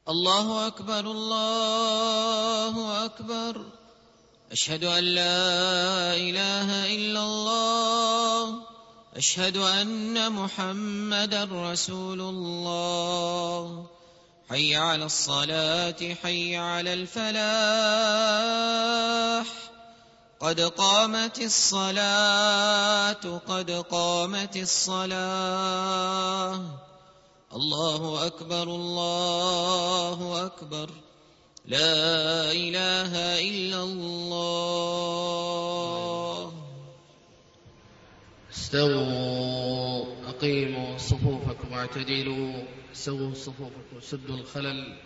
الله أكبر الله أكبر. أشهد أن لا إله إلا الله. أشهد أن محمدا رسول الله. حي على الصلاة حي على الفلاح. قد قامت الصلاة قد قامت الصلاة. الله أكبر الله أكبر. لا إله إلا الله. استووا أقيموا صفوفكم واعتدلوا. سووا صفوفكم سدوا الخلل.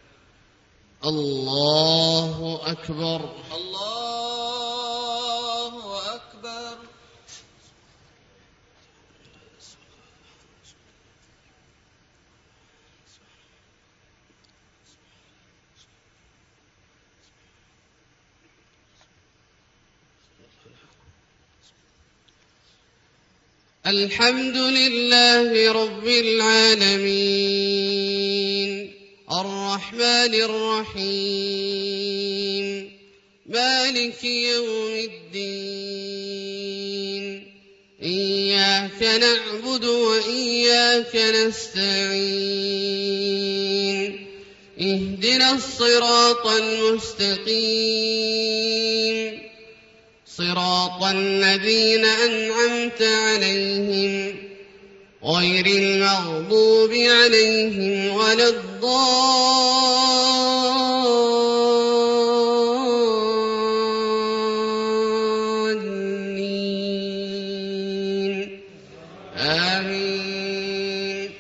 الله أكبر الله أكبر. الحمد لله رب العالمين الرحمن الرحيم مالك يوم الدين. إياك نعبد وإياك نستعين. اهدنا الصراط المستقيم صراط الذين أنعمت عليهم غير المغضوب عليهم ولا الضالين. آمين.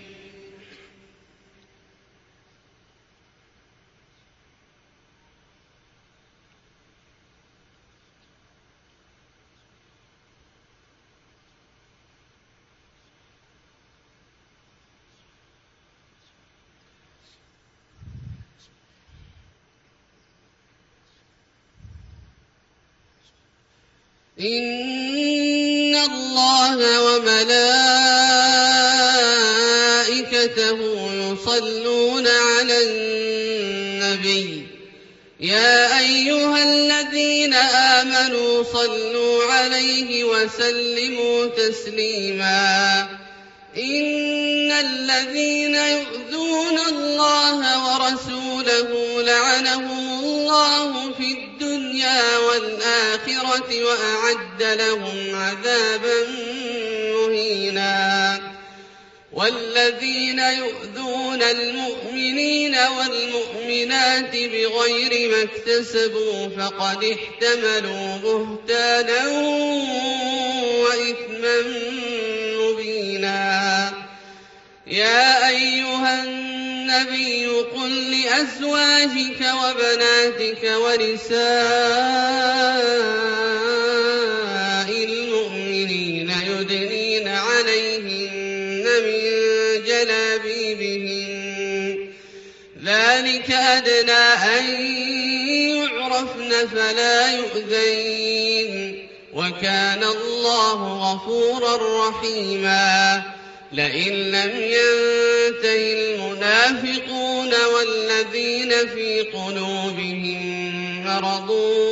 إن الله وملائكته يصلون على النبي يا أيها الذين آمنوا صلوا عليه وسلموا تسليما. إن الذين يؤذون الله ورسوله لعنهم الله في الدنيا والآخرة وأعد لهم عذابا مهينا. والذين يؤذون المؤمنين والمؤمنات بغير ما اكتسبوا فقد احتملوا بهتانا وإثما مبينا. يا أيها النبي قل لأزواجك وبناتك ونساء المؤمنين يدنين عليهن من جلابيبهن ذلك أدنى أن يعرفن فلا يؤذين وكان الله غفورا رحيما. لئن لم ينته المنافقون والذين في قلوبهم مرض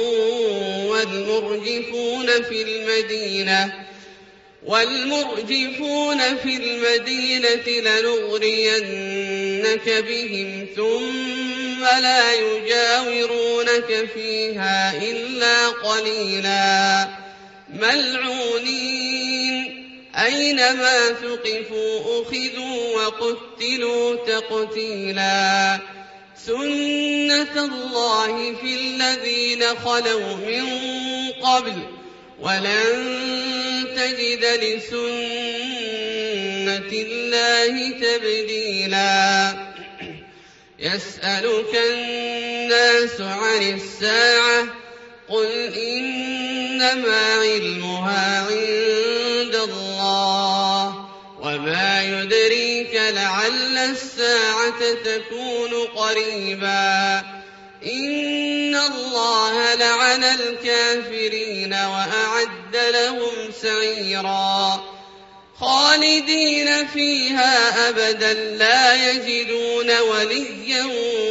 والمرجفون في المدينة لنغرينك بهم ثم لا يجاورونك فيها إلا قليلا. ملعونين أينما ثقفوا أخذوا وقتلوا تقتيلا. سنة الله في الذين خلوا من قبل ولن تجد لسنة الله تبديلا. يسألك الناس عن الساعة قل إنما علمها عند الله وما يدريك لعل الساعة تكون قريبا. إن الله لعن الكافرين وأعد لهم سعيرا. خالدين فيها أبدا لا يجدون وليا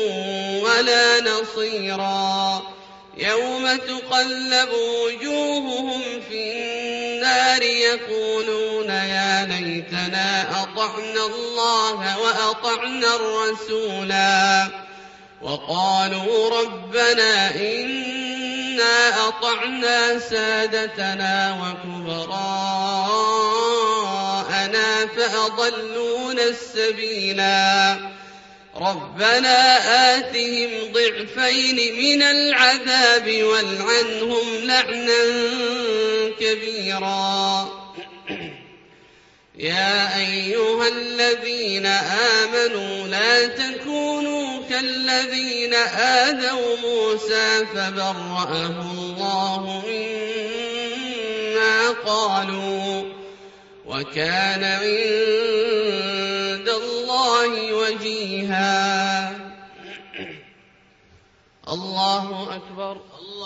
ولا نصيرا يوم تقلب وجوههم في النار يقولون يا ليتنا أطعنا الله وأطعنا الرسولا وقالوا ربنا إنا أطعنا سادتنا وكبراءنا فأضلونا السبيلا ربنا آتهم ضعفين من العذاب والعنهم لعنا كبيرا يا أيها الذين آمنوا لا تكونوا كالذين آذوا موسى فبرأه الله مما قالوا وكان عند الله وجيها الله أكبر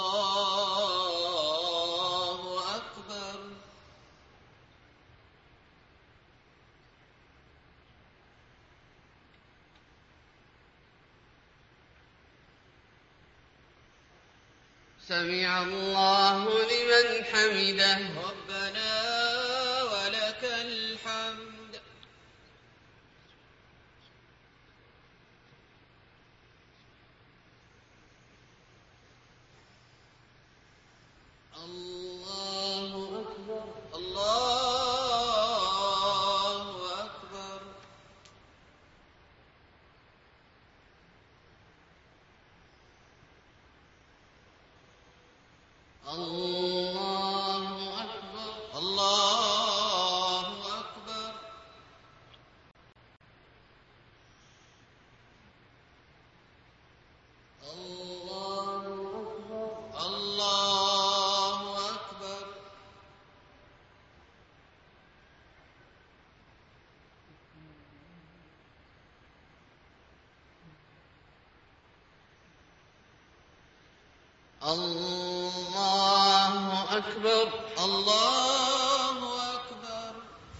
الله أكبر سمع الله لمن حمده ربنا ولك الحمد الله أكبر الله أكبر الله أكبر الله أكبر الله أكبر الله أكبر الله أكبر الله أكبر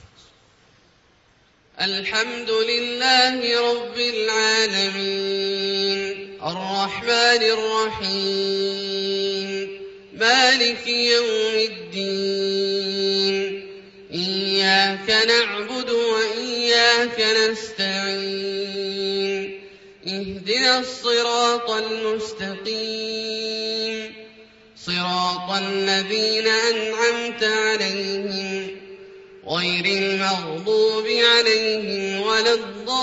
الحمد لله رب العالمين الرحمن الرحيم مالك يوم الدين إياك نعبد وإياك نستعين اهدنا الصراط المستقيم صراط الذين أنعمت عليهم غير المغضوب عليهم ولا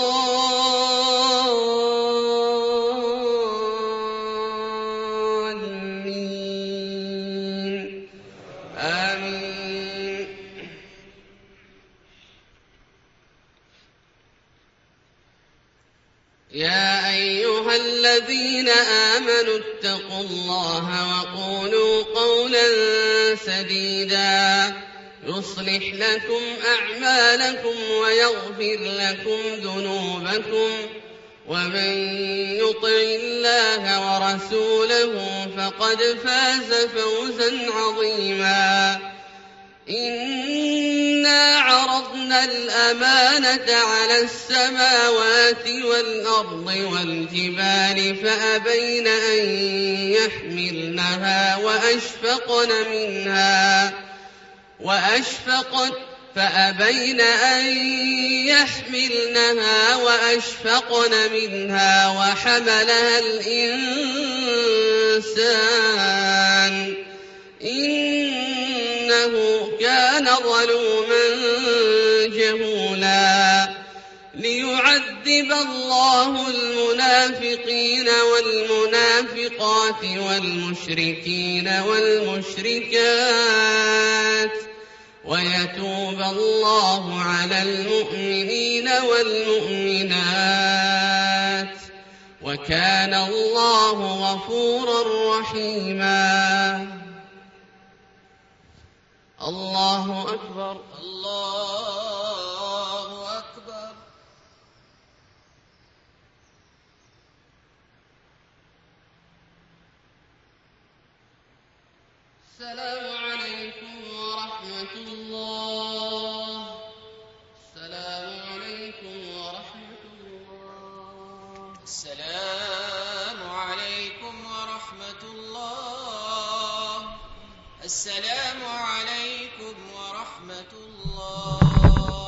الضالين آمين يا أيها الذين آمنوا اتقوا الله وقولوا قولا سديدا يصلح لكم أعمالكم ويغفر لكم ذنوبكم ومن يطع الله ورسوله فقد فاز فوزا عظيما إنا عرضنا الأمانة على السماوات والأرض والجبال فأبين أن يحملنها وأشفقن منها وحملها الإنسان إنه كان ظلوما جهولا ليعذب الله المنافقين والمنافقات والمشركين والمشركات ويتوب الله على المؤمنين والمؤمنات وكان الله غفورا رحيما الله أكبر الله أكبر السلام عليكم ورحمة الله السلام عليكم ورحمة الله السلام السلام عليكم ورحمة الله.